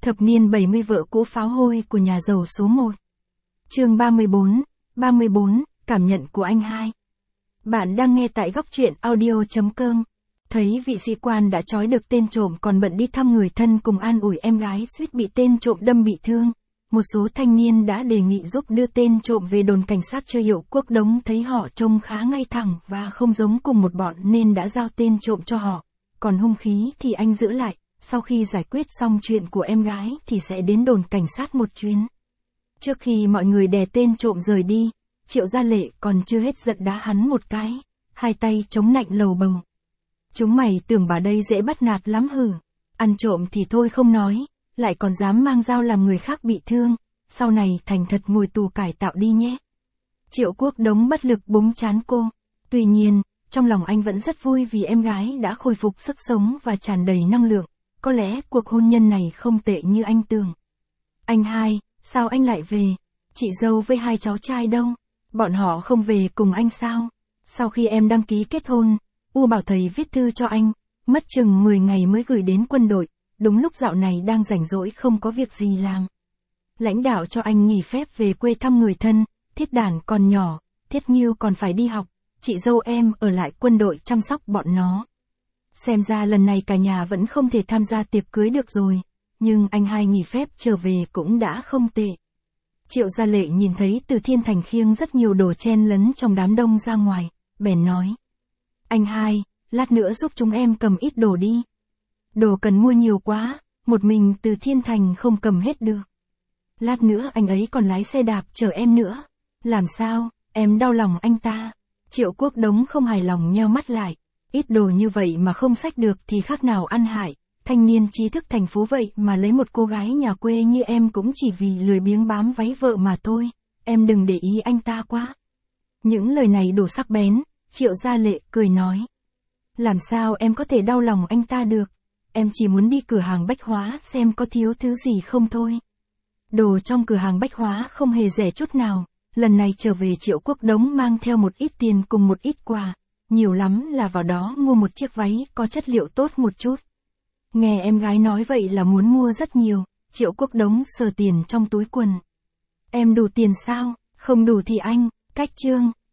Thập niên 70 vợ cũ pháo hôi của nhà giàu số 1. Chương 34, cảm nhận của anh hai. Bạn đang nghe tại góc truyện audio.com. Thấy vị sĩ quan đã trói được tên trộm còn bận đi thăm người thân cùng an ủi em gái suýt bị tên trộm đâm bị thương. Một số thanh niên đã đề nghị giúp đưa tên trộm về đồn cảnh sát Trơ Hiệu Quốc Đống, thấy họ trông khá ngay thẳng và không giống cùng một bọn nên đã giao tên trộm cho họ. Còn hung khí thì anh giữ lại, sau khi giải quyết xong chuyện của em gái thì sẽ đến đồn cảnh sát một chuyến. Trước khi mọi người đè tên trộm rời đi, Triệu Gia Lệ còn chưa hết giận đá hắn một cái, hai tay chống nạnh lầu bầu. Chúng mày tưởng bà đây dễ bắt nạt lắm hử? Ăn trộm thì thôi không nói, lại còn dám mang dao làm người khác bị thương, sau này thành thật ngồi tù cải tạo đi nhé. Triệu Quốc Đống bất lực búng trán cô. Tuy nhiên, trong lòng anh vẫn rất vui vì em gái đã khôi phục sức sống và tràn đầy năng lượng. Có lẽ cuộc hôn nhân này không tệ như anh tưởng. Anh hai, sao anh lại về? Chị dâu với hai cháu trai đâu? Bọn họ không về cùng anh sao? Sau khi em đăng ký kết hôn, U bảo thầy viết thư cho anh, mất chừng 10 ngày mới gửi đến quân đội, đúng lúc dạo này đang rảnh rỗi không có việc gì làm. Lãnh đạo cho anh nghỉ phép về quê thăm người thân, Thiết Đản còn nhỏ, Thiết Nghiêu còn phải đi học, chị dâu em ở lại quân đội chăm sóc bọn nó. Xem ra lần này cả nhà vẫn không thể tham gia tiệc cưới được rồi, nhưng anh hai nghỉ phép trở về cũng đã không tệ. Triệu Gia Lệ nhìn thấy Từ Thiên Thành khiêng rất nhiều đồ chen lấn trong đám đông ra ngoài, bèn nói. Anh hai, lát nữa giúp chúng em cầm ít đồ đi. Đồ cần mua nhiều quá, một mình Từ Thiên Thành không cầm hết được. Lát nữa anh ấy còn lái xe đạp chở em nữa. Làm sao, em đau lòng anh ta. Triệu Quốc Đống không hài lòng nheo mắt lại. Ít đồ như vậy mà không xách được thì khác nào ăn hại. Thanh niên trí thức thành phố vậy mà lấy một cô gái nhà quê như em cũng chỉ vì lười biếng bám váy vợ mà thôi. Em đừng để ý anh ta quá. Những lời này đủ sắc bén, Triệu Gia Lệ cười nói. Làm sao em có thể đau lòng anh ta được? Em chỉ muốn đi cửa hàng bách hóa xem có thiếu thứ gì không thôi. Đồ trong cửa hàng bách hóa không hề rẻ chút nào. Lần này trở về Triệu Quốc Đống mang theo một ít tiền cùng một ít quà. Nhiều lắm là vào đó mua một chiếc váy có chất liệu tốt một chút. Nghe em gái nói vậy là muốn mua rất nhiều, Triệu Quốc Đống sờ tiền trong túi quần. Em đủ tiền sao? Không đủ thì anh, cách chương.